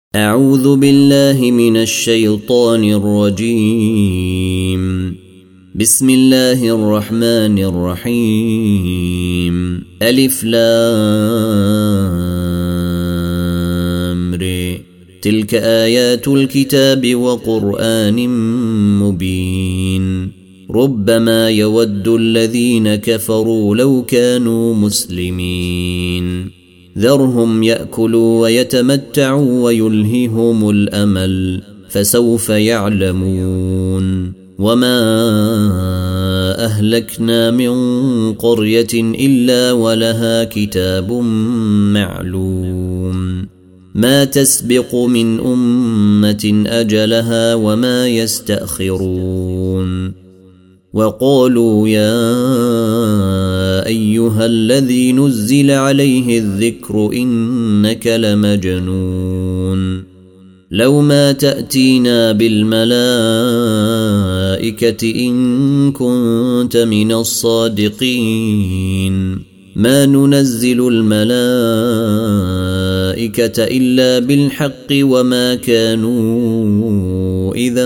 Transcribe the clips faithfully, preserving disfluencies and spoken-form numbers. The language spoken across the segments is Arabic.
أعوذ بالله من الشيطان الرجيم. بسم الله الرحمن الرحيم. ألف لام ر. تلك آيات الكتاب وقرآن مبين. ربما يود الذين كفروا لو كانوا مسلمين. ذرهم يأكلوا ويتمتعوا ويلههم الأمل فسوف يعلمون. وما أهلكنا من قرية إلا ولها كتاب معلوم. ما تسبق من أمة أجلها وما يستأخرون. وقالوا يا أيها الذي نزل عليه الذكر إنك لمجنون. لو ما تأتينا بالملائكة إن كنت من الصادقين. ما ننزل الملائكة إلا بالحق وما كانوا إذا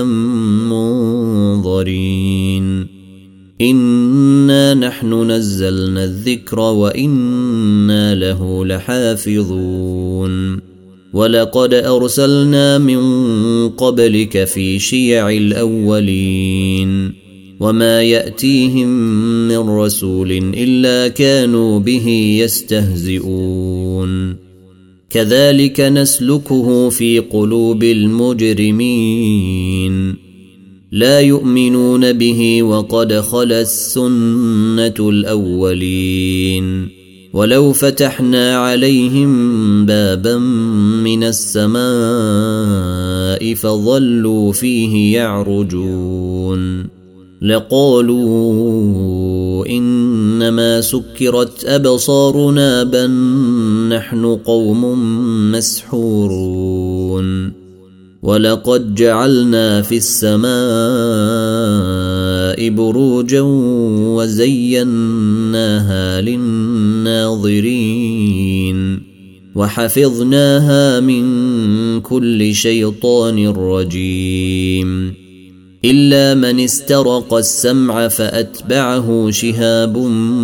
منظرين. إنا نحن نزلنا الذكر وإنا له لحافظون. ولقد أرسلنا من قبلك في شيع الأولين. وما يأتيهم من رسول إلا كانوا به يستهزئون. كذلك نسلكه في قلوب المجرمين. لا يؤمنون به وقد خلت السنة الأولين. ولو فتحنا عليهم بابا من السماء فظلوا فيه يعرجون لقالوا إنما سكرت أبصارنا بل نحن قوم مسحورون. ولقد جعلنا في السماء بروجا وزيناها للناظرين وحفظناها من كل شيطان رجيم إلا من استرق السمع فأتبعه شهاب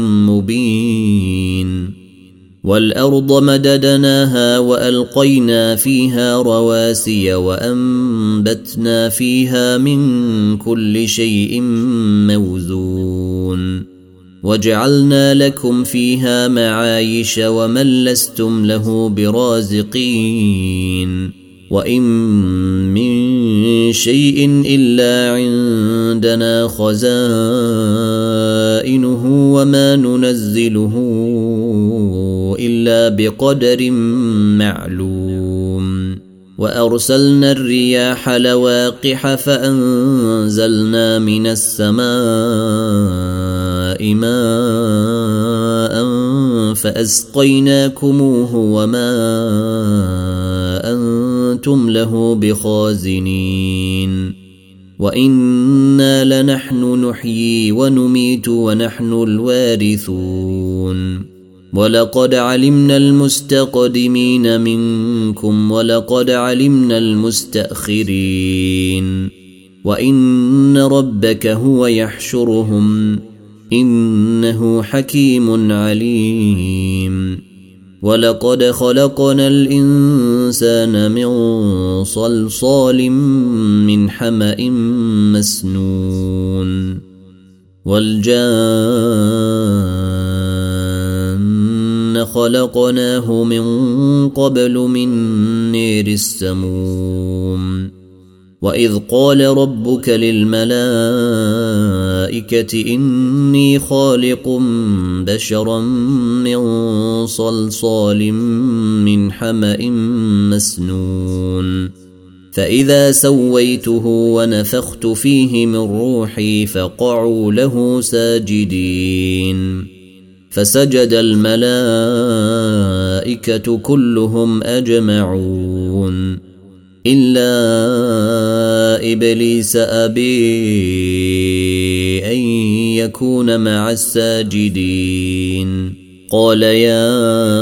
مبين. والأرض مددناها وألقينا فيها رواسي وأنبتنا فيها من كل شيء موزون. وجعلنا لكم فيها معايش ومن لستم له برازقين. وإن من شيء إلا عندنا خزائنه وما ننزله إلا بقدر معلوم. وأرسلنا الرياح لواقح فأنزلنا من السماء ماء فأسقيناكموه وما أنتم له بخازنين. وإنا لنحن نحيي ونميت ونحن الوارثون. ولقد علمنا المستقدمين منكم ولقد علمنا المستأخرين. وإن ربك هو يحشرهم إنه حكيم عليم. ولقد خلقنا الإنسان من صلصال من حمأ مسنون. والجان خلقناه من قبل من نير السموم. وإذ قال ربك للملائكة إني خالق بشرا من صلصال من حمأ مسنون. فإذا سويته ونفخت فيه من روحي فقعوا له ساجدين. فسجد الملائكة كلهم أجمعون إلا إبليس أبي أن يكون مع الساجدين. قال يا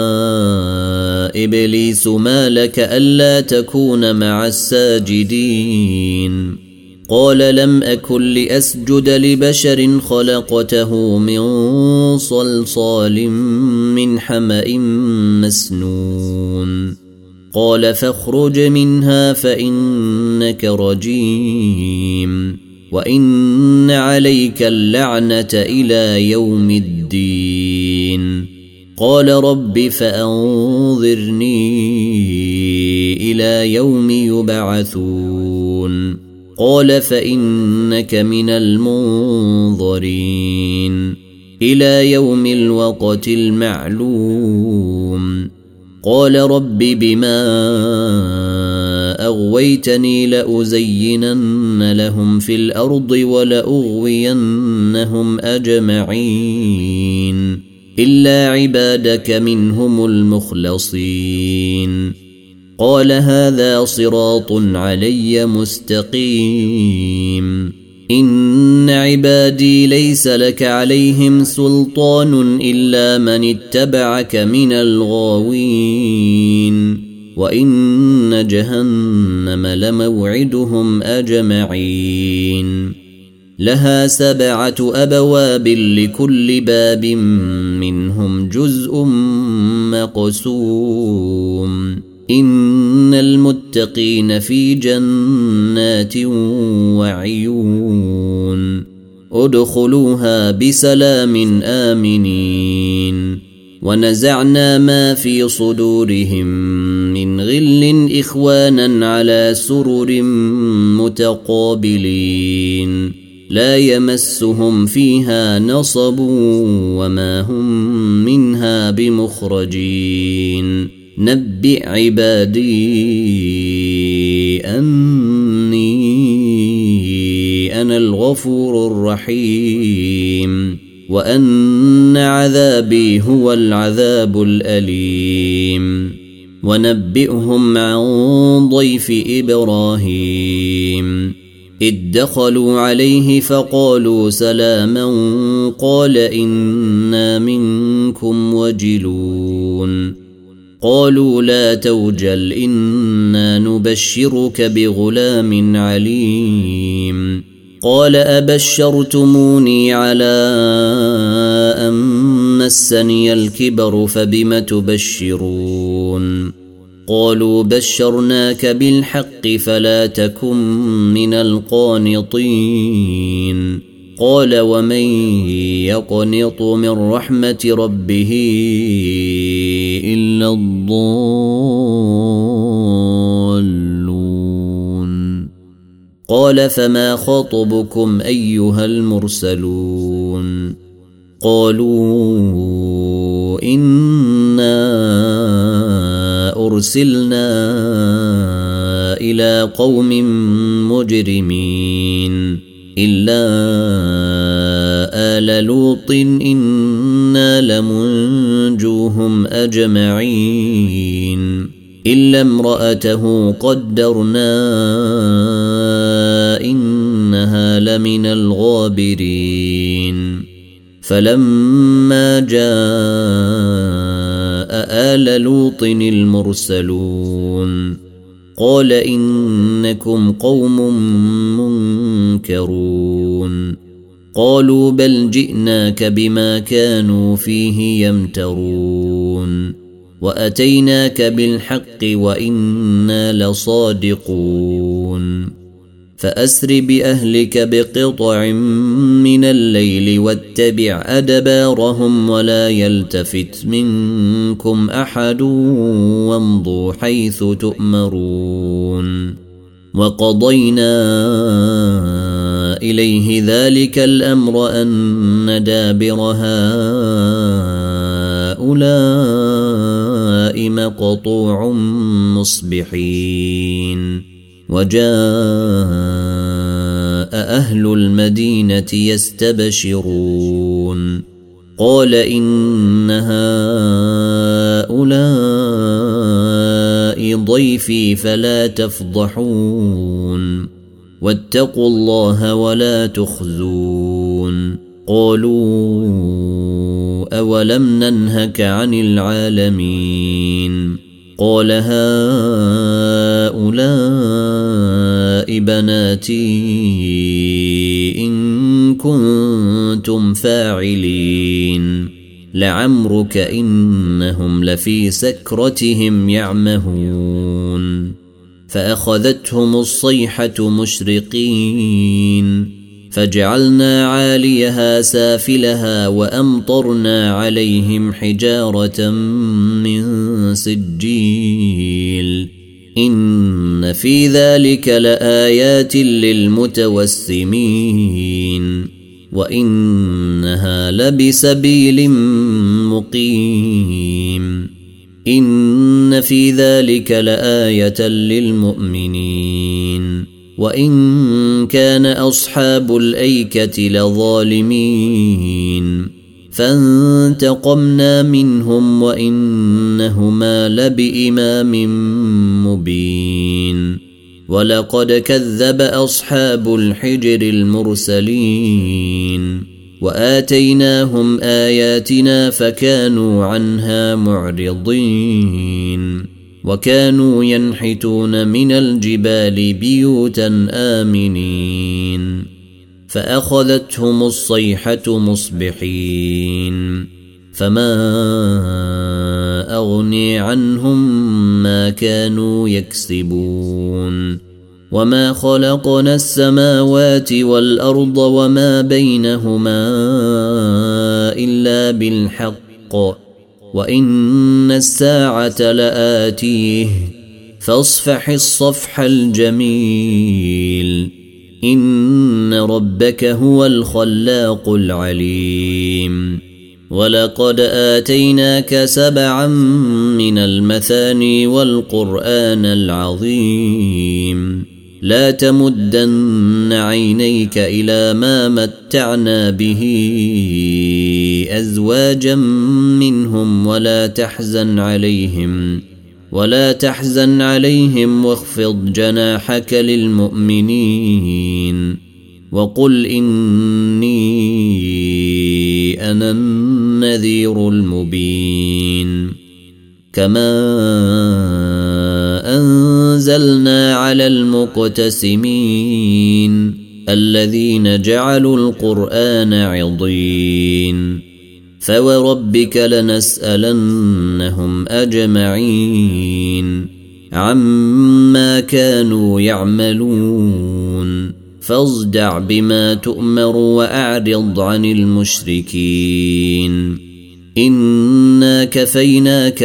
إبليس ما لك ألا تكون مع الساجدين قال لم أكن لأسجد لبشر خلقته من صلصال من حمأ مسنون قال فاخرج منها فإنك رجيم وإن عليك اللعنة إلى يوم الدين قال رب فأنظرني إلى يوم يبعثون قال فإنك من المنظرين إلى يوم الوقت المعلوم قال رب بما أغويتني لأزينن لهم في الأرض ولأغوينهم أجمعين إلا عبادك منهم المخلصين قال هذا صراط علي مستقيم إن عبادي ليس لك عليهم سلطان إلا من اتبعك من الغاوين وإن جهنم لموعدهم أجمعين لها سبعة أبواب لكل باب منهم جزء مقسوم إن المتقين في جنات وعيون ادخلوها بسلام آمنين ونزعنا ما في صدورهم من غل إخوانا على سرر متقابلين لا يمسهم فيها نصب وما هم منها بمخرجين نبئ عبادي أني أنا الغفور الرحيم وأن عذابي هو العذاب الأليم ونبئهم عن ضيف إبراهيم إذ دخلوا عليه فقالوا سلاما قال إنا منكم وجلون قالوا لا توجل إنا نبشرك بغلام عليم قال أبشرتموني على أن مسني الكبر فبم تبشرون قالوا بشرناك بالحق فلا تكن من القانطين قال ومن يقنط من رحمة ربه إلا الضالون قال فما خطبكم أيها المرسلون قالوا إنا أرسلنا إلى قوم مجرمين إلا آل لوط إنا لمنجوهم أجمعين إلا امرأته قدرنا إنها لمن الغابرين فلما جاء آل لوط المرسلون قال إنكم قوم منكرون قالوا بل جئناك بما كانوا فيه يمترون وأتيناك بالحق وإنا لصادقون فأسر بأهلك بقطع من الليل واتبع أدبارهم ولا يلتفت منكم أحد وامضوا حيث تؤمرون وقضينا إليه ذلك الأمر أن دابر هؤلاء مقطوع مصبحين وجاء أهل المدينة يستبشرون قال إن هؤلاء ضيفي فلا تفضحون واتقوا الله ولا تخزون قالوا أولم ننهك عن العالمين قال هؤلاء بناتي إن كنتم فاعلين لعمرك إنهم لفي سكرتهم يعمهون فأخذتهم الصيحة مشرقين فجعلنا عاليها سافلها وأمطرنا عليهم حجارة من سجيل إن في ذلك لآيات للمتوسمين وإنها لبسبيل مقيم إن في ذلك لآية للمؤمنين وإن كان أصحاب الأيكة لظالمين فانتقمنا منهم وإنهما لبإمام مبين ولقد كذب أصحاب الحجر المرسلين وآتيناهم آياتنا فكانوا عنها معرضين وكانوا ينحتون من الجبال بيوتا آمنين فأخذتهم الصيحة مصبحين فما أغني عنهم ما كانوا يكسبون وما خلقنا السماوات والأرض وما بينهما إلا بالحق وإن الساعة لآتيه فاصفح الصفح الجميل إن ربك هو الخلاق العليم ولقد آتيناك سبعا من المثاني والقرآن العظيم لا تمدن عينيك إلى ما متعنا به أزواجا منهم ولا تحزن عليهم ولا تحزن عليهم واخفض جناحك للمؤمنين وقل إني أنا النذير المبين كما أنزلنا على المقتسمين الذين جعلوا القرآن عضين فوربك لنسألنهم أجمعين عما كانوا يعملون فاصدع بما تؤمر وأعرض عن المشركين إنا كفيناك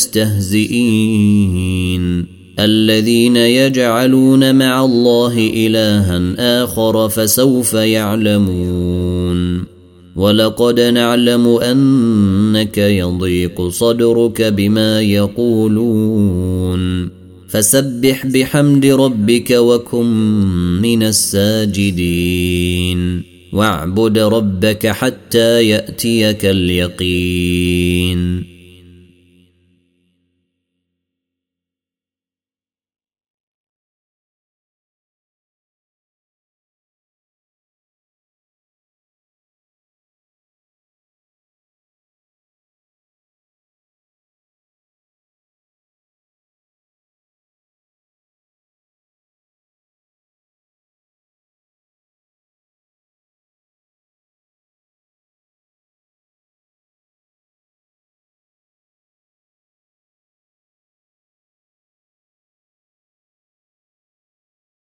المستهزئين الذين يجعلون مع الله إلها آخر فسوف يعلمون ولقد نعلم أنك يضيق صدرك بما يقولون فسبح بحمد ربك وكن من الساجدين واعبد ربك حتى يأتيك اليقين